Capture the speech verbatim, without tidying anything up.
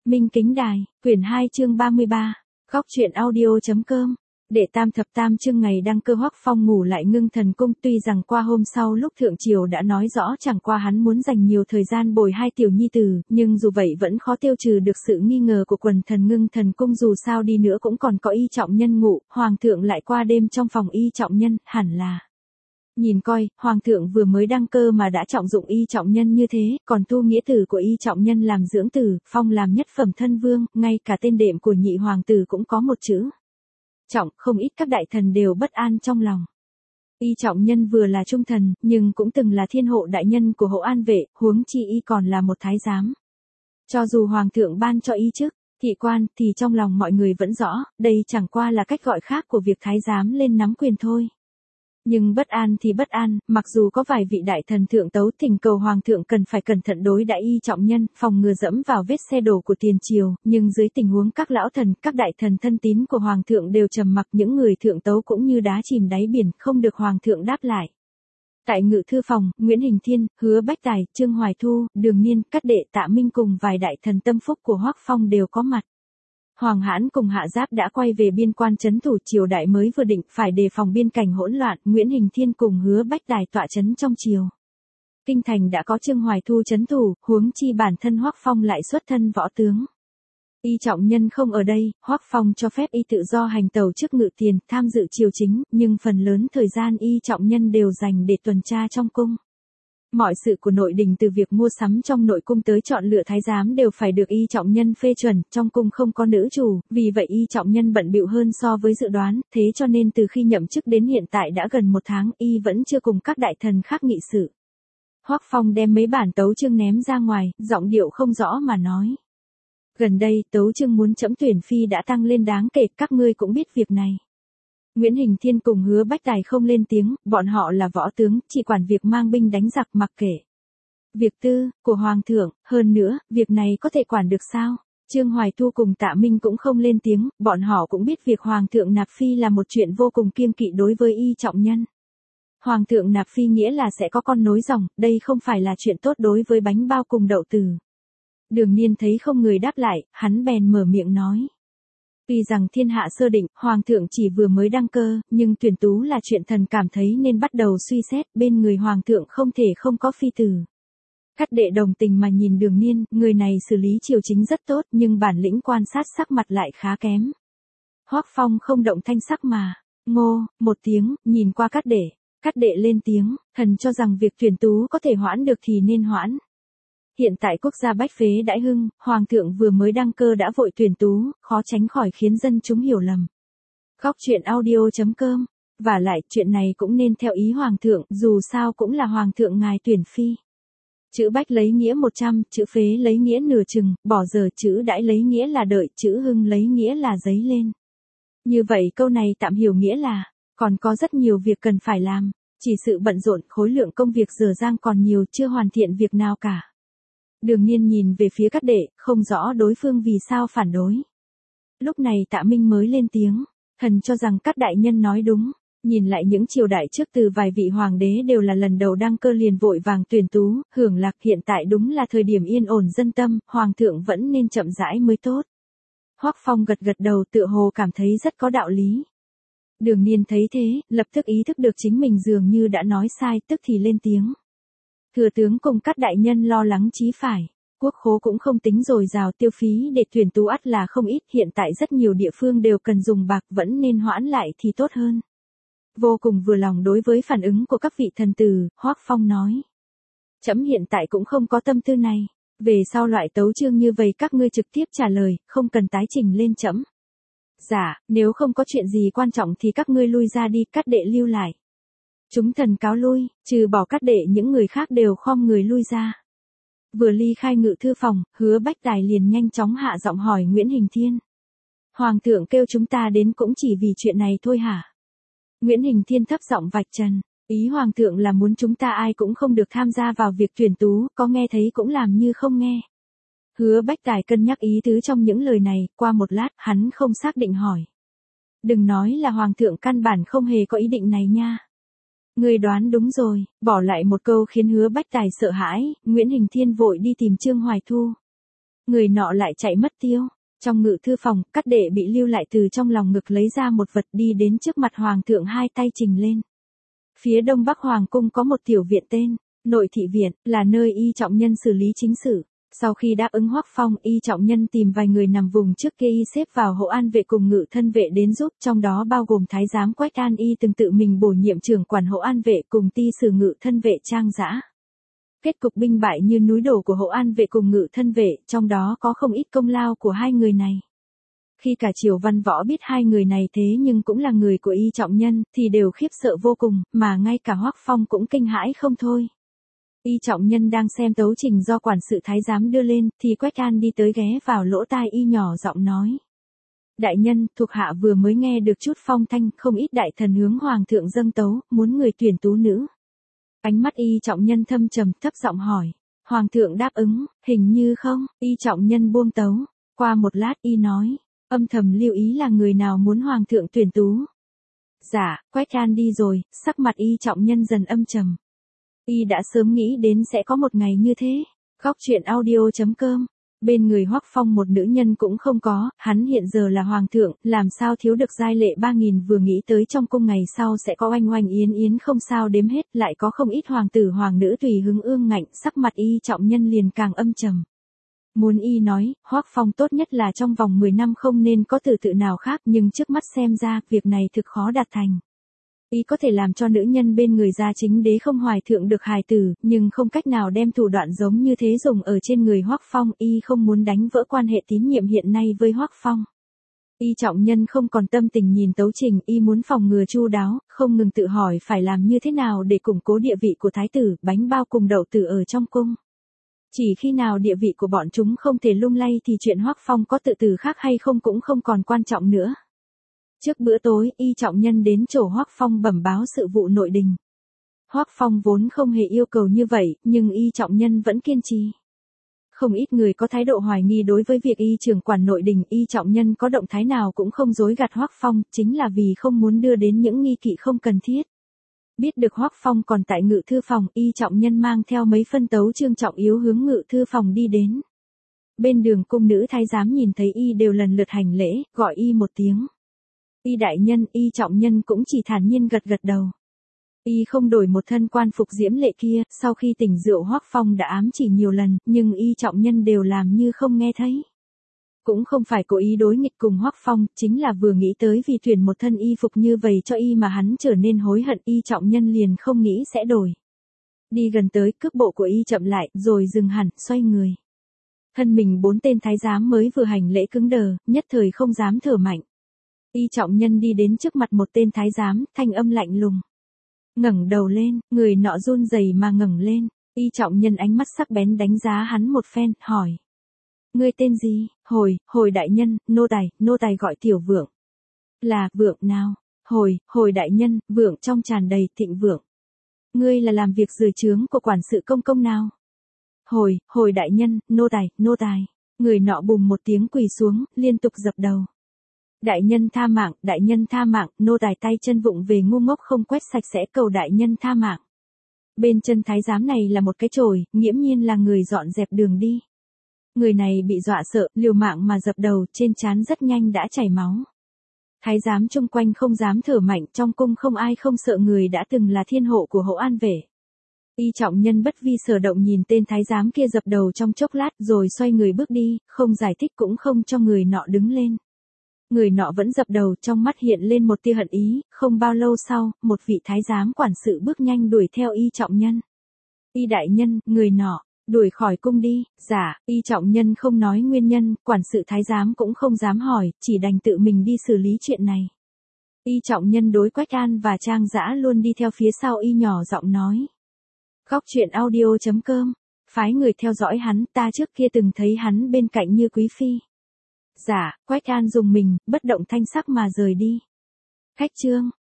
Minh Kính Đài, quyển hai chương ba mươi ba, góc truyện audio.com. Đệ tam thập tam chương ngày đăng cơ Hoắc Phong ngủ lại Ngưng Thần Cung, tuy rằng qua hôm sau lúc thượng triều đã nói rõ chẳng qua hắn muốn dành nhiều thời gian bồi hai tiểu nhi tử, nhưng dù vậy vẫn khó tiêu trừ được sự nghi ngờ của quần thần Ngưng Thần Cung, dù sao đi nữa cũng còn có y trọng nhân ngụ, hoàng thượng lại qua đêm trong phòng y trọng nhân, hẳn là nhìn coi, hoàng thượng vừa mới đăng cơ mà đã trọng dụng y trọng nhân như thế, còn tu nghĩa tử của y trọng nhân làm dưỡng tử, phong làm nhất phẩm thân vương, ngay cả tên đệm của nhị hoàng tử cũng có một chữ trọng, không ít các đại thần đều bất an trong lòng. Y trọng nhân vừa là trung thần, nhưng cũng từng là thiên hộ đại nhân của hộ an vệ, huống chi y còn là một thái giám. Cho dù hoàng thượng ban cho y chức thị quan, thì trong lòng mọi người vẫn rõ, đây chẳng qua là cách gọi khác của việc thái giám lên nắm quyền thôi. Nhưng bất an thì bất an, mặc dù có vài vị đại thần thượng tấu thỉnh cầu hoàng thượng cần phải cẩn thận đối đãi y trọng nhân, phòng ngừa dẫm vào vết xe đổ của tiền triều, nhưng dưới tình huống các lão thần, các đại thần thân tín của hoàng thượng đều trầm mặc, những người thượng tấu cũng như đá chìm đáy biển, không được hoàng thượng đáp lại. Tại ngự thư phòng, Nguyễn Hình Thiên, Hứa Bách Tài, Trương Hoài Thu, Đường Niên, Cát Đệ, Tạ Minh cùng vài đại thần tâm phúc của Hoắc Phong đều có mặt. Hoàng Hãn cùng Hạ Giáp đã quay về biên quan trấn thủ, triều đại mới vừa định, phải đề phòng biên cảnh hỗn loạn, Nguyễn Hình Thiên cùng Hứa Bách Tài tọa trấn trong triều. Kinh thành đã có Trương Hoài Thu trấn thủ, huống chi bản thân Hoắc Phong lại xuất thân võ tướng. Y trọng nhân không ở đây, Hoắc Phong cho phép y tự do hành tàu trước ngự tiền, tham dự triều chính, nhưng phần lớn thời gian y trọng nhân đều dành để tuần tra trong cung. Mọi sự của nội đình từ việc mua sắm trong nội cung tới chọn lựa thái giám đều phải được y trọng nhân phê chuẩn, trong cung không có nữ chủ, vì vậy y trọng nhân bận bịu hơn so với dự đoán, thế cho nên từ khi nhậm chức đến hiện tại đã gần một tháng, y vẫn chưa cùng các đại thần khác nghị sự. Hoắc Phong đem mấy bản tấu chương ném ra ngoài, giọng điệu không rõ mà nói. Gần đây, tấu chương muốn trẫm tuyển phi đã tăng lên đáng kể, các ngươi cũng biết việc này. Nguyễn Hình Thiên cùng Hứa Bách Tài không lên tiếng, bọn họ là võ tướng, chỉ quản việc mang binh đánh giặc mặc kệ việc tư của hoàng thượng, hơn nữa, việc này có thể quản được sao? Trương Hoài Thu cùng Tạ Minh cũng không lên tiếng, bọn họ cũng biết việc hoàng thượng nạp phi là một chuyện vô cùng kiêng kỵ đối với y trọng nhân. Hoàng thượng nạp phi nghĩa là sẽ có con nối dòng, đây không phải là chuyện tốt đối với bánh bao cùng đậu từ. Đường Niên thấy không người đáp lại, hắn bèn mở miệng nói. Tuy rằng thiên hạ sơ định, hoàng thượng chỉ vừa mới đăng cơ, nhưng tuyển tú là chuyện thần cảm thấy nên bắt đầu suy xét, bên người hoàng thượng không thể không có phi tử. Cát Đệ đồng tình mà nhìn Đường Niên, người này xử lý triều chính rất tốt, nhưng bản lĩnh quan sát sắc mặt lại khá kém. Hoắc Phong không động thanh sắc mà, ngô, một tiếng, nhìn qua Cát Đệ. Cát Đệ lên tiếng, thần cho rằng việc tuyển tú có thể hoãn được thì nên hoãn. Hiện tại quốc gia bách phế đãi hưng, hoàng thượng vừa mới đăng cơ đã vội tuyển tú, khó tránh khỏi khiến dân chúng hiểu lầm. Góc truyện audio.com. Và lại, chuyện này cũng nên theo ý hoàng thượng, dù sao cũng là hoàng thượng ngài tuyển phi. Chữ bách lấy nghĩa một trăm, chữ phế lấy nghĩa nửa chừng, bỏ giờ chữ đãi lấy nghĩa là đợi, chữ hưng lấy nghĩa là dấy lên. Như vậy câu này tạm hiểu nghĩa là, còn có rất nhiều việc cần phải làm, chỉ sự bận rộn, khối lượng công việc dở dang còn nhiều, chưa hoàn thiện việc nào cả. Đường Niên nhìn về phía Cát Đệ, không rõ đối phương vì sao phản đối. Lúc này Tạ Minh mới lên tiếng, thần cho rằng các đại nhân nói đúng, nhìn lại những triều đại trước từ vài vị hoàng đế đều là lần đầu đăng cơ liền vội vàng tuyển tú, hưởng lạc, hiện tại đúng là thời điểm yên ổn dân tâm, hoàng thượng vẫn nên chậm rãi mới tốt. Hoắc Phong gật gật đầu tựa hồ cảm thấy rất có đạo lý. Đường Niên thấy thế, lập tức ý thức được chính mình dường như đã nói sai, tức thì lên tiếng. Thừa tướng cùng các đại nhân lo lắng chí phải, quốc khố cũng không tính dồi dào, tiêu phí để tuyển tú ắt là không ít, hiện tại rất nhiều địa phương đều cần dùng bạc, vẫn nên hoãn lại thì tốt hơn. Vô cùng vừa lòng đối với phản ứng của các vị thần tử, Hoắc Phong nói. Trẫm hiện tại cũng không có tâm tư này, về sau loại tấu chương như vậy các ngươi trực tiếp trả lời, không cần tái trình lên trẫm. Dạ, nếu không có chuyện gì quan trọng thì các ngươi lui ra đi, Cát Đệ lưu lại. Chúng thần cáo lui, trừ bỏ Cát Đệ những người khác đều khom người lui ra. Vừa ly khai ngự thư phòng, Hứa Bách Tài liền nhanh chóng hạ giọng hỏi Nguyễn Hình Thiên. Hoàng thượng kêu chúng ta đến cũng chỉ vì chuyện này thôi hả? Nguyễn Hình Thiên thấp giọng vạch trần, ý hoàng thượng là muốn chúng ta ai cũng không được tham gia vào việc tuyển tú, có nghe thấy cũng làm như không nghe. Hứa Bách Tài cân nhắc ý tứ trong những lời này, qua một lát, hắn không xác định hỏi. Đừng nói là hoàng thượng căn bản không hề có ý định này nha. Người đoán đúng rồi, bỏ lại một câu khiến Hứa Bách Tài sợ hãi, Nguyễn Hình Thiên vội đi tìm Trương Hoài Thu. Người nọ lại chạy mất tiêu. Trong ngự thư phòng, Cát Đệ bị lưu lại từ trong lòng ngực lấy ra một vật đi đến trước mặt hoàng thượng hai tay trình lên. Phía đông bắc hoàng cung có một tiểu viện tên, Nội thị viện, là nơi Y Trọng Nhân xử lý chính sự. Sau khi đáp ứng Hoắc Phong, Y Trọng Nhân tìm vài người nằm vùng trước kia y xếp vào hộ an vệ cùng ngự thân vệ đến giúp, trong đó bao gồm thái giám Quách An y từng tự mình bổ nhiệm trưởng quản hộ an vệ cùng ty sử ngự thân vệ Trang Dã. Kết cục binh bại như núi đổ của hộ an vệ cùng ngự thân vệ, trong đó có không ít công lao của hai người này. Khi cả triều văn võ biết hai người này thế nhưng cũng là người của Y Trọng Nhân, thì đều khiếp sợ vô cùng, mà ngay cả Hoắc Phong cũng kinh hãi không thôi. Y Trọng Nhân đang xem tấu trình do quản sự thái giám đưa lên, thì Quách An đi tới ghé vào lỗ tai y nhỏ giọng nói. Đại nhân, thuộc hạ vừa mới nghe được chút phong thanh, không ít đại thần hướng hoàng thượng dâng tấu, muốn người tuyển tú nữ. Ánh mắt Y Trọng Nhân thâm trầm, thấp giọng hỏi. Hoàng thượng đáp ứng, hình như không, Y Trọng Nhân buông tấu. Qua một lát y nói, âm thầm lưu ý là người nào muốn hoàng thượng tuyển tú. Dạ, Quách An đi rồi, sắc mặt Y Trọng Nhân dần âm trầm. Y đã sớm nghĩ đến sẽ có một ngày như thế. Góc truyện audio chấm com. Bên người Hoắc Phong một nữ nhân cũng không có, hắn hiện giờ là hoàng thượng, làm sao thiếu được giai lệ ba nghìn, vừa nghĩ tới trong cung ngày sau sẽ có oanh oanh yến yến không sao đếm hết, lại có không ít hoàng tử hoàng nữ tùy hứng ương ngạnh, sắc mặt Y Trọng Nhân liền càng âm trầm. Muốn y nói, Hoắc Phong tốt nhất là trong vòng mười năm không nên có từ tự nào khác, nhưng trước mắt xem ra, việc này thực khó đạt thành. Y có thể làm cho nữ nhân bên người gia chính đế không hoài thượng được hài tử, nhưng không cách nào đem thủ đoạn giống như thế dùng ở trên người Hoắc Phong. Y không muốn đánh vỡ quan hệ tín nhiệm hiện nay với Hoắc Phong. Y Trọng Nhân không còn tâm tình nhìn tấu trình, y muốn phòng ngừa chu đáo, không ngừng tự hỏi phải làm như thế nào để củng cố địa vị của thái tử, bánh bao cùng đậu tử ở trong cung. Chỉ khi nào địa vị của bọn chúng không thể lung lay thì chuyện Hoắc Phong có tự tử khác hay không cũng không còn quan trọng nữa. Trước bữa tối, Y Trọng Nhân đến chỗ Hoắc Phong bẩm báo sự vụ nội đình. Hoắc Phong vốn không hề yêu cầu như vậy, nhưng Y Trọng Nhân vẫn kiên trì. Không ít người có thái độ hoài nghi đối với việc Y trưởng quản nội đình, Y Trọng Nhân có động thái nào cũng không dối gạt Hoắc Phong, chính là vì không muốn đưa đến những nghi kỵ không cần thiết. Biết được Hoắc Phong còn tại ngự thư phòng, Y Trọng Nhân mang theo mấy phân tấu chương trọng yếu hướng ngự thư phòng đi đến. Bên đường cung nữ thái giám nhìn thấy Y đều lần lượt hành lễ, gọi Y một tiếng. Y đại nhân, Y Trọng Nhân cũng chỉ thản nhiên gật gật đầu. Y không đổi một thân quan phục diễm lệ kia, sau khi tỉnh rượu Hoắc Phong đã ám chỉ nhiều lần, nhưng Y Trọng Nhân đều làm như không nghe thấy. Cũng không phải cố ý đối nghịch cùng Hoắc Phong, chính là vừa nghĩ tới vì tuyển một thân y phục như vậy cho Y mà hắn trở nên hối hận, Y Trọng Nhân liền không nghĩ sẽ đổi. Đi gần tới, cước bộ của Y chậm lại, rồi dừng hẳn, xoay người. Thân mình bốn tên thái giám mới vừa hành lễ cứng đờ, nhất thời không dám thở mạnh. Y Trọng Nhân đi đến trước mặt một tên thái giám, thanh âm lạnh lùng. Ngẩng đầu lên, người nọ run rẩy mà ngẩng lên. Y Trọng Nhân ánh mắt sắc bén đánh giá hắn một phen, hỏi. Ngươi tên gì? Hồi, hồi đại nhân, nô tài, nô tài gọi Tiểu Vượng. Là, Vượng nào? Hồi, hồi đại nhân, Vượng trong tràn đầy thịnh vượng. Ngươi là làm việc dưới trướng của quản sự công công nào? Hồi, hồi đại nhân, nô tài, nô tài. Người nọ bùm một tiếng quỳ xuống, liên tục dập đầu. Đại nhân tha mạng, đại nhân tha mạng, nô tài tay chân vụng về ngu ngốc không quét sạch sẽ, cầu đại nhân tha mạng. Bên chân thái giám này là một cái chổi, nghiễm nhiên là người dọn dẹp đường đi. Người này bị dọa sợ, liều mạng mà dập đầu, trên trán rất nhanh đã chảy máu. Thái giám chung quanh không dám thở mạnh, trong cung không ai không sợ người đã từng là thiên hộ của hộ an vệ. Y Trọng Nhân bất vi sở động nhìn tên thái giám kia dập đầu trong chốc lát rồi xoay người bước đi, không giải thích cũng không cho người nọ đứng lên. Người nọ vẫn dập đầu, trong mắt hiện lên một tia hận ý, không bao lâu sau, một vị thái giám quản sự bước nhanh đuổi theo Y Trọng Nhân. Y đại nhân, người nọ, đuổi khỏi cung đi. Dạ, Y Trọng Nhân không nói nguyên nhân, quản sự thái giám cũng không dám hỏi, chỉ đành tự mình đi xử lý chuyện này. Y Trọng Nhân đối Quách An và Trang Dã luôn đi theo phía sau Y nhỏ giọng nói. Góc truyện audio chấm com, phái người theo dõi hắn, ta trước kia từng thấy hắn bên cạnh như quý phi. Dạ, Quách An dùng mình, bất động thanh sắc mà rời đi. Khách chương.